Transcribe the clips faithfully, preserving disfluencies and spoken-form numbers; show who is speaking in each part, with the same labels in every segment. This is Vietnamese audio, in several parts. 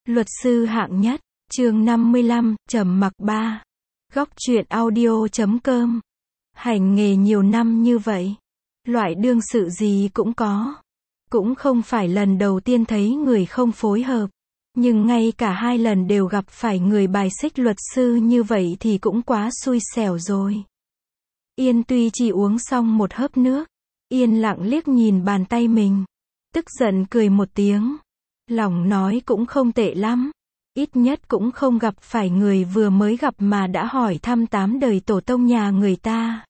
Speaker 1: Luật sư hạng nhất, chương năm mươi lăm, trầm mặc ba. Góc truyện audio chấm com. Hành nghề nhiều năm như vậy, loại đương sự gì cũng có. Cũng không phải lần đầu tiên thấy người không phối hợp, nhưng ngay cả hai lần đều gặp phải người bài xích luật sư như vậy thì cũng quá xui xẻo rồi. Yên tuy chỉ uống xong một hớp nước, yên lặng liếc nhìn bàn tay mình, tức giận cười một tiếng. Lòng nói cũng không tệ lắm, ít nhất cũng không gặp phải người vừa mới gặp mà đã hỏi thăm tám đời tổ tông nhà người ta.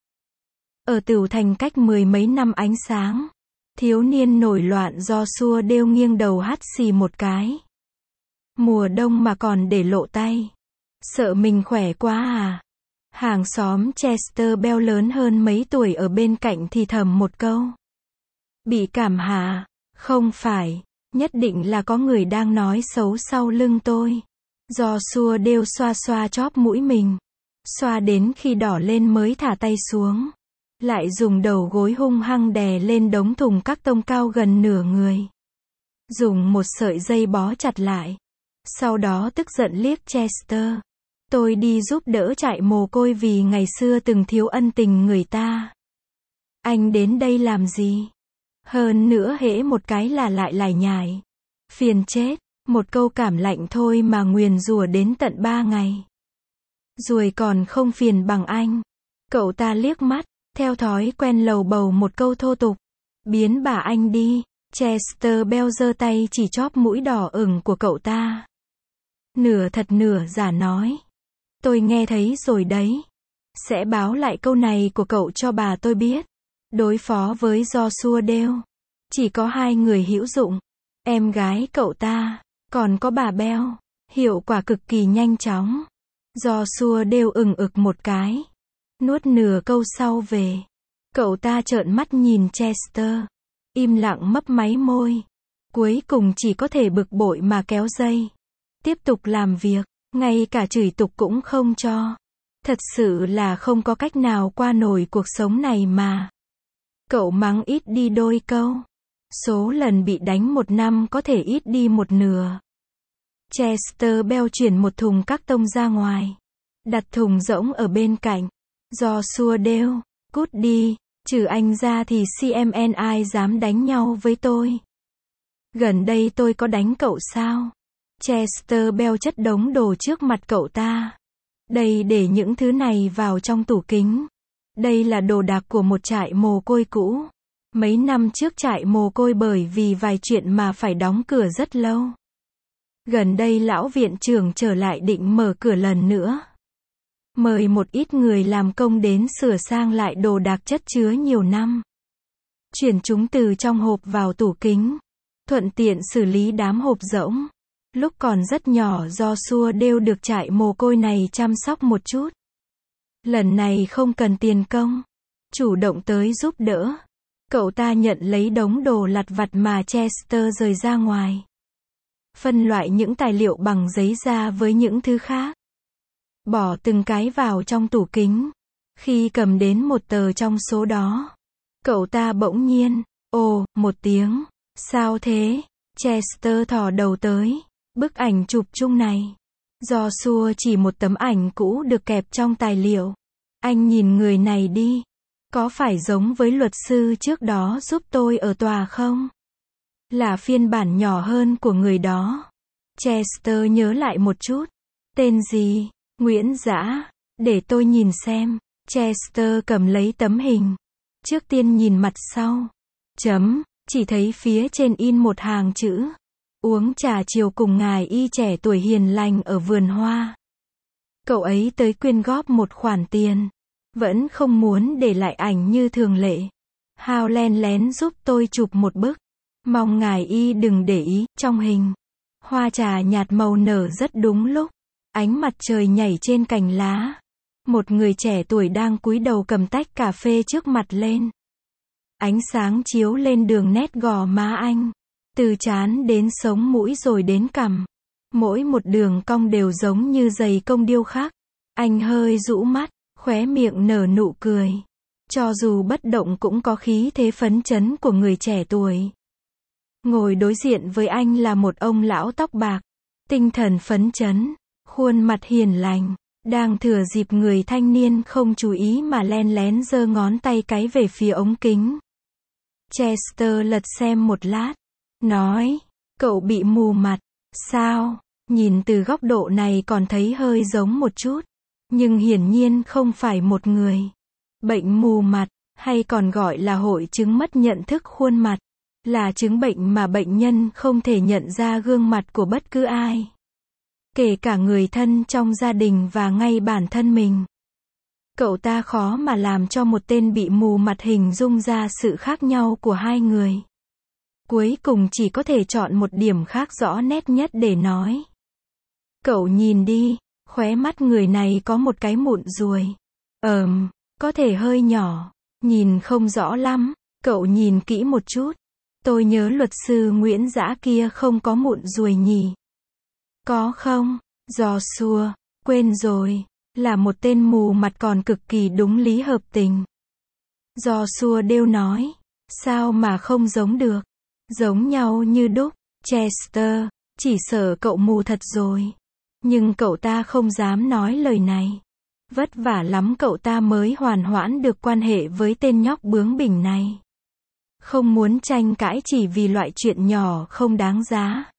Speaker 1: Ở Tửu Thành cách mười mấy năm ánh sáng, thiếu niên nổi loạn do xua đêu nghiêng đầu hắt xì một cái. Mùa đông mà còn để lộ tay, sợ mình khỏe quá à? Hàng xóm Chester Bell lớn hơn mấy tuổi ở bên cạnh thì thầm một câu. Bị cảm hả? Không phải, nhất định là có người đang nói xấu sau lưng tôi. Do xua đêu xoa xoa chóp mũi mình, xoa đến khi đỏ lên mới thả tay xuống, lại dùng đầu gối hung hăng đè lên đống thùng các tông cao gần nửa người, dùng một sợi dây bó chặt lại. Sau đó tức giận liếc Chester. Tôi đi giúp đỡ trại mồ côi vì ngày xưa từng thiếu ân tình người ta. Anh đến đây làm gì? Hơn nữa hễ một cái là lại lải nhải. Phiền chết, một câu cảm lạnh thôi mà nguyền rủa đến tận ba ngày. Ruồi còn không phiền bằng anh. Cậu ta liếc mắt, theo thói quen lầu bầu một câu thô tục. Biến bà anh đi. Chester Bell giơ tay chỉ chóp mũi đỏ ửng của cậu ta. Nửa thật nửa giả nói. Tôi nghe thấy rồi đấy. Sẽ báo lại câu này của cậu cho bà tôi biết. Đối phó với Joshua Dale, chỉ có hai người hữu dụng. Em gái cậu ta, còn có bà Bell. Hiệu quả cực kỳ nhanh chóng. Joshua Dale ừng ực một cái, nuốt nửa câu sau về. Cậu ta trợn mắt nhìn Chester, im lặng mấp máy môi. Cuối cùng chỉ có thể bực bội mà kéo dây. Tiếp tục làm việc, ngay cả chửi tục cũng không cho. Thật sự là không có cách nào qua nổi cuộc sống này mà. Cậu mắng ít đi đôi câu. Số lần bị đánh một năm có thể ít đi một nửa. Chester Bell chuyển một thùng các tông ra ngoài, đặt thùng rỗng ở bên cạnh. Do xua đêu, cút đi, trừ anh ra thì xê em en ai dám đánh nhau với tôi. Gần đây tôi có đánh cậu sao? Chester Bell chất đống đồ trước mặt cậu ta. Đây để những thứ này vào trong tủ kính. Đây là đồ đạc của một trại mồ côi cũ. Mấy năm trước trại mồ côi bởi vì vài chuyện mà phải đóng cửa rất lâu. Gần đây lão viện trưởng trở lại định mở cửa lần nữa. Mời một ít người làm công đến sửa sang lại đồ đạc chất chứa nhiều năm. Chuyển chúng từ trong hộp vào tủ kính. Thuận tiện xử lý đám hộp rỗng. Lúc còn rất nhỏ Joshua Dale được trại mồ côi này chăm sóc một chút. Lần này không cần tiền công, chủ động tới giúp đỡ. Cậu ta nhận lấy đống đồ lặt vặt mà Chester rời ra ngoài. Phân loại những tài liệu bằng giấy ra với những thứ khác. Bỏ từng cái vào trong tủ kính. Khi cầm đến một tờ trong số đó, cậu ta bỗng nhiên, ồ, một tiếng. Sao thế? Chester thò đầu tới. Bức ảnh chụp chung này. Joshua chỉ một tấm ảnh cũ được kẹp trong tài liệu. Anh nhìn người này đi. Có phải giống với luật sư trước đó giúp tôi ở tòa không? Là phiên bản nhỏ hơn của người đó. Chester nhớ lại một chút. Tên gì? Nguyễn Dã. Để tôi nhìn xem. Chester cầm lấy tấm hình. Trước tiên nhìn mặt sau. Chấm. Chỉ thấy phía trên in một hàng chữ. Uống trà chiều cùng ngài y trẻ tuổi hiền lành ở vườn hoa. Cậu ấy tới quyên góp một khoản tiền. Vẫn không muốn để lại ảnh như thường lệ. Hao len lén giúp tôi chụp một bức. Mong ngài y đừng để ý. Trong hình, hoa trà nhạt màu nở rất đúng lúc. Ánh mặt trời nhảy trên cành lá. Một người trẻ tuổi đang cúi đầu cầm tách cà phê trước mặt lên. Ánh sáng chiếu lên đường nét gò má anh. Từ trán đến sống mũi rồi đến cằm. Mỗi một đường cong đều giống như giày công điêu khắc. Anh hơi rũ mắt, khóe miệng nở nụ cười. Cho dù bất động cũng có khí thế phấn chấn của người trẻ tuổi. Ngồi đối diện với anh là một ông lão tóc bạc. tinh thần phấn chấn, khuôn mặt hiền lành, đang thừa dịp người thanh niên không chú ý mà len lén giơ ngón tay cái về phía ống kính. Chester lật xem một lát, nói, cậu bị mù mặt, sao? Nhìn từ góc độ này còn thấy hơi giống một chút, nhưng hiển nhiên không phải một người. Bệnh mù mặt, hay còn gọi là hội chứng mất nhận thức khuôn mặt, là chứng bệnh mà bệnh nhân không thể nhận ra gương mặt của bất cứ ai, kể cả người thân trong gia đình và ngay bản thân mình. Cậu ta khó mà làm cho một tên bị mù mặt hình dung ra sự khác nhau của hai người. Cuối cùng chỉ có thể chọn một điểm khác rõ nét nhất để nói. Cậu nhìn đi, khóe mắt người này có một cái mụn ruồi. Ờm, có thể hơi nhỏ, nhìn không rõ lắm, cậu nhìn kỹ một chút. Tôi nhớ luật sư Nguyễn Dã kia không có mụn ruồi nhỉ? Có không? Joshua, quên rồi, là một tên mù mặt còn cực kỳ đúng lý hợp tình. Joshua đêu nói, sao mà không giống được? Giống nhau như đúc. Chester, chỉ sợ cậu mù thật rồi. Nhưng cậu ta không dám nói lời này. Vất vả lắm cậu ta mới hoàn hoãn được quan hệ với tên nhóc bướng bỉnh này. Không muốn tranh cãi chỉ vì loại chuyện nhỏ không đáng giá.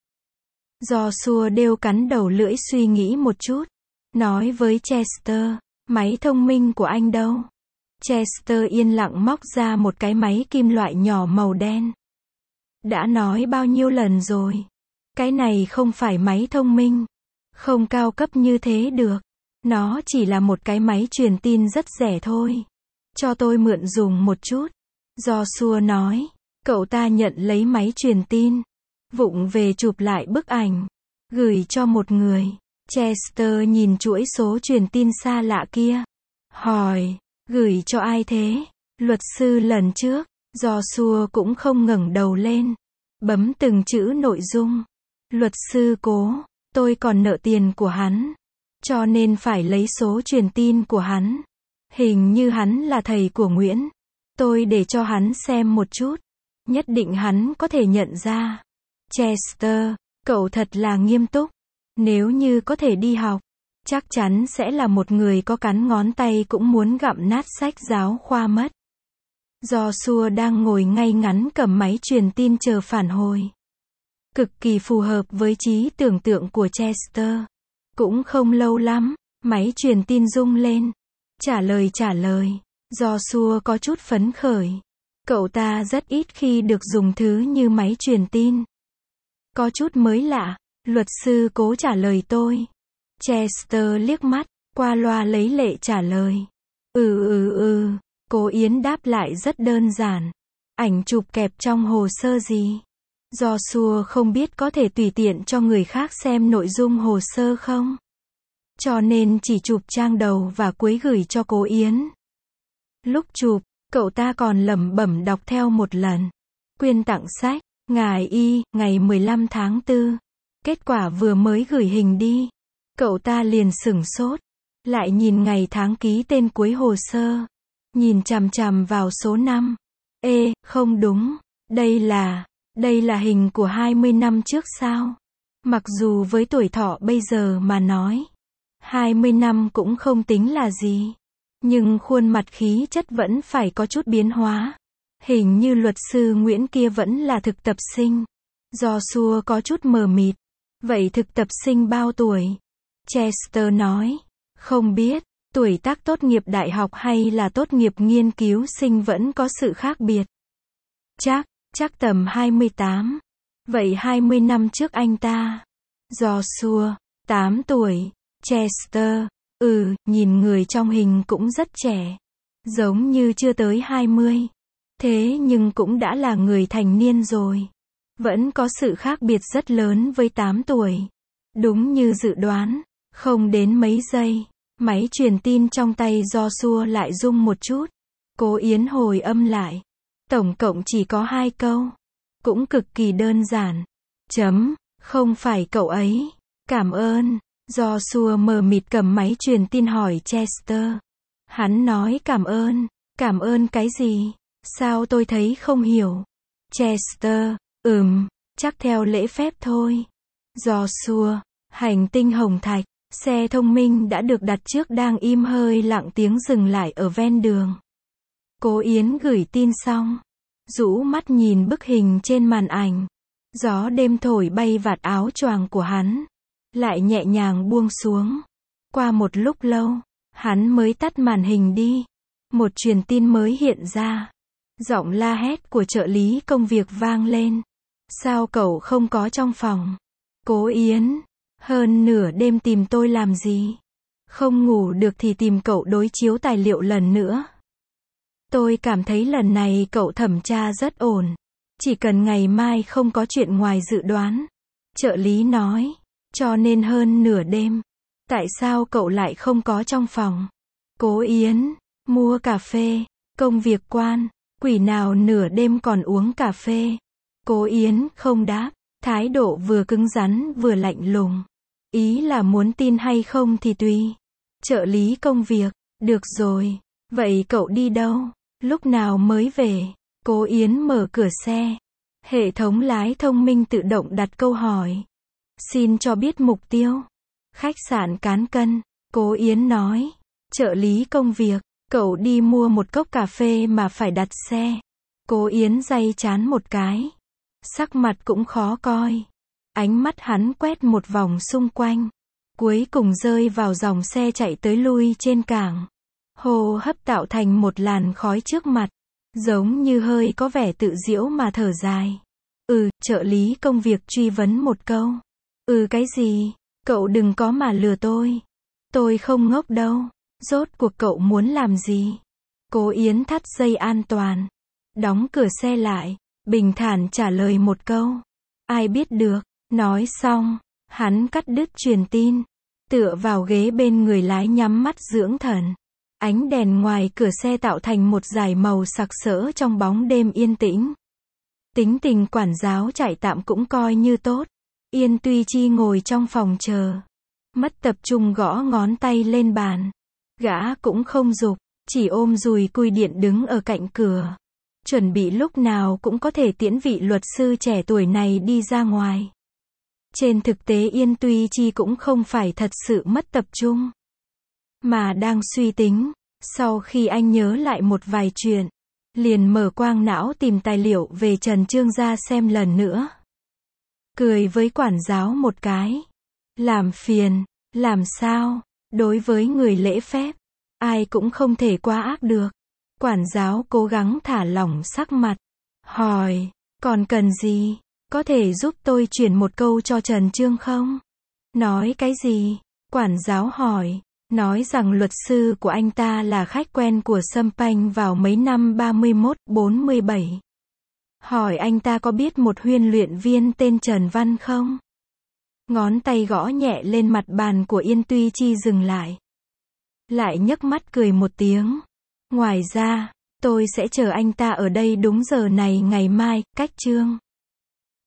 Speaker 1: Joshua đêu cắn đầu lưỡi suy nghĩ một chút. Nói với Chester, máy thông minh của anh đâu? Chester yên lặng móc ra một cái máy kim loại nhỏ màu đen. Đã nói bao nhiêu lần rồi. Cái này không phải máy thông minh. Không cao cấp như thế được. Nó chỉ là một cái máy truyền tin rất rẻ thôi. Cho tôi mượn dùng một chút. Joshua nói. Cậu ta nhận lấy máy truyền tin. Vụng về chụp lại bức ảnh. Gửi cho một người. Chester nhìn chuỗi số truyền tin xa lạ kia. Hỏi. Gửi cho ai thế? Luật sư lần trước. Joshua cũng không ngẩng đầu lên. Bấm từng chữ nội dung. Luật sư Cố. Tôi còn nợ tiền của hắn. Cho nên phải lấy số truyền tin của hắn. Hình như hắn là thầy của Nguyễn. Tôi để cho hắn xem một chút. Nhất định hắn có thể nhận ra. Chester, cậu thật là nghiêm túc. Nếu như có thể đi học, chắc chắn sẽ là một người có cắn ngón tay cũng muốn gặm nát sách giáo khoa mất. Joshua đang ngồi ngay ngắn cầm máy truyền tin chờ phản hồi. Cực kỳ phù hợp với trí tưởng tượng của Chester. Cũng không lâu lắm, máy truyền tin rung lên. Trả lời trả lời. Joshua có chút phấn khởi. Cậu ta rất ít khi được dùng thứ như máy truyền tin. Có chút mới lạ. Luật sư Cố trả lời tôi. Chester liếc mắt, qua loa lấy lệ trả lời. Ừ ừ ừ, Cố Yến đáp lại rất đơn giản. Ảnh chụp kẹp trong hồ sơ gì? Joshua không biết có thể tùy tiện cho người khác xem nội dung hồ sơ không? Cho nên chỉ chụp trang đầu và cuối gửi cho Cố Yến. Lúc chụp, cậu ta còn lẩm bẩm đọc theo một lần. Quyên tặng sách, ngài Y, ngày mười lăm tháng tư. Kết quả vừa mới gửi hình đi. Cậu ta liền sửng sốt. Lại nhìn ngày tháng ký tên cuối hồ sơ. Nhìn chằm chằm vào số năm. Ê, không đúng. Đây là, đây là hình của hai mươi năm trước sao? Mặc dù với tuổi thọ bây giờ mà nói, hai mươi năm cũng không tính là gì. Nhưng khuôn mặt khí chất vẫn phải có chút biến hóa. Hình như luật sư Nguyễn kia vẫn là thực tập sinh. Joshua có chút mờ mịt. Vậy thực tập sinh bao tuổi? Chester nói. Không biết, tuổi tác tốt nghiệp đại học hay là tốt nghiệp nghiên cứu sinh vẫn có sự khác biệt. Chắc, chắc tầm hai mươi tám. Vậy hai mươi năm trước anh ta? Joshua, tám tuổi. Chester, ừ, nhìn người trong hình cũng rất trẻ. Giống như chưa tới hai mươi. Thế nhưng cũng đã là người thành niên rồi. Vẫn có sự khác biệt rất lớn với tám tuổi. Đúng như dự đoán, không đến mấy giây, máy truyền tin trong tay Joshua lại rung một chút. Cố Yến hồi âm lại. Tổng cộng chỉ có hai câu. Cũng cực kỳ đơn giản. Chấm, không phải cậu ấy. Cảm ơn. Joshua mờ mịt cầm máy truyền tin hỏi Chester. Hắn nói cảm ơn. Cảm ơn cái gì? Sao tôi thấy không hiểu? Chester, ừm, chắc theo lễ phép thôi. Joshua, Hành tinh Hồng Thạch, xe thông minh đã được đặt trước đang im hơi lặng tiếng dừng lại ở ven đường. Cố Yến gửi tin xong, rũ mắt nhìn bức hình trên màn ảnh. Gió đêm thổi bay vạt áo choàng của hắn, lại nhẹ nhàng buông xuống. Qua một lúc lâu, hắn mới tắt màn hình đi. Một truyền tin mới hiện ra. Giọng la hét của trợ lý công việc vang lên. Sao cậu không có trong phòng? Cố Yến, hơn nửa đêm tìm tôi làm gì? Không ngủ được thì tìm cậu đối chiếu tài liệu lần nữa. Tôi cảm thấy lần này cậu thẩm tra rất ổn. Chỉ cần ngày mai không có chuyện ngoài dự đoán. Trợ lý nói. Cho nên hơn nửa đêm. Tại sao cậu lại không có trong phòng? Cố Yến, mua cà phê, công việc quan, quỷ nào nửa đêm còn uống cà phê. Cố Yến không đáp, thái độ vừa cứng rắn vừa lạnh lùng. Ý là muốn tin hay không thì tùy. Trợ lý công việc, được rồi, vậy cậu đi đâu? Lúc nào mới về? Cố Yến mở cửa xe. Hệ thống lái thông minh tự động đặt câu hỏi. Xin cho biết mục tiêu. Khách sạn Cán Cân, Cố Yến nói. Trợ lý công việc, cậu đi mua một cốc cà phê mà phải đặt xe. Cố Yến day chán một cái. Sắc mặt cũng khó coi. Ánh mắt hắn quét một vòng xung quanh. Cuối cùng rơi vào dòng xe chạy tới lui trên cảng. Hô hấp tạo thành một làn khói trước mặt. Giống như hơi có vẻ tự giễu mà thở dài. Ừ, trợ lý công việc truy vấn một câu. Ừ cái gì? Cậu đừng có mà lừa tôi. Tôi không ngốc đâu. Rốt cuộc cậu muốn làm gì? Cố Yến thắt dây an toàn. Đóng cửa xe lại. Bình thản trả lời một câu. Ai biết được. Nói xong, hắn cắt đứt truyền tin. Tựa vào ghế bên người lái nhắm mắt dưỡng thần. Ánh đèn ngoài cửa xe tạo thành một dải màu sặc sỡ trong bóng đêm yên tĩnh. Tính tình quản giáo trại tạm cũng coi như tốt. Yên Tuy Chi ngồi trong phòng chờ. Mất tập trung gõ ngón tay lên bàn. Gã cũng không giục, chỉ ôm dùi cui điện đứng ở cạnh cửa. Chuẩn bị lúc nào cũng có thể tiễn vị luật sư trẻ tuổi này đi ra ngoài. Trên thực tế Yên Tuy Chi cũng không phải thật sự mất tập trung. Mà đang suy tính. Sau khi anh nhớ lại một vài chuyện. Liền mở quang não tìm tài liệu về Trần Trương ra xem lần nữa. Cười với quản giáo một cái. Làm phiền, làm sao? Đối với người lễ phép, ai cũng không thể quá ác được. Quản giáo cố gắng thả lỏng sắc mặt. Hỏi, còn cần gì? Có thể giúp tôi chuyển một câu cho Trần Trương không? Nói cái gì? Quản giáo hỏi. Nói rằng luật sư của anh ta là khách quen của Sâm Panh vào mấy năm ba mươi mốt, bốn mươi bảy. Hỏi anh ta có biết một huyên luyện viên tên Trần Văn không? Ngón tay gõ nhẹ lên mặt bàn của Yên Tuy Chi dừng lại. Lại nhấc mắt cười một tiếng. Ngoài ra, tôi sẽ chờ anh ta ở đây đúng giờ này ngày mai, cách Trương.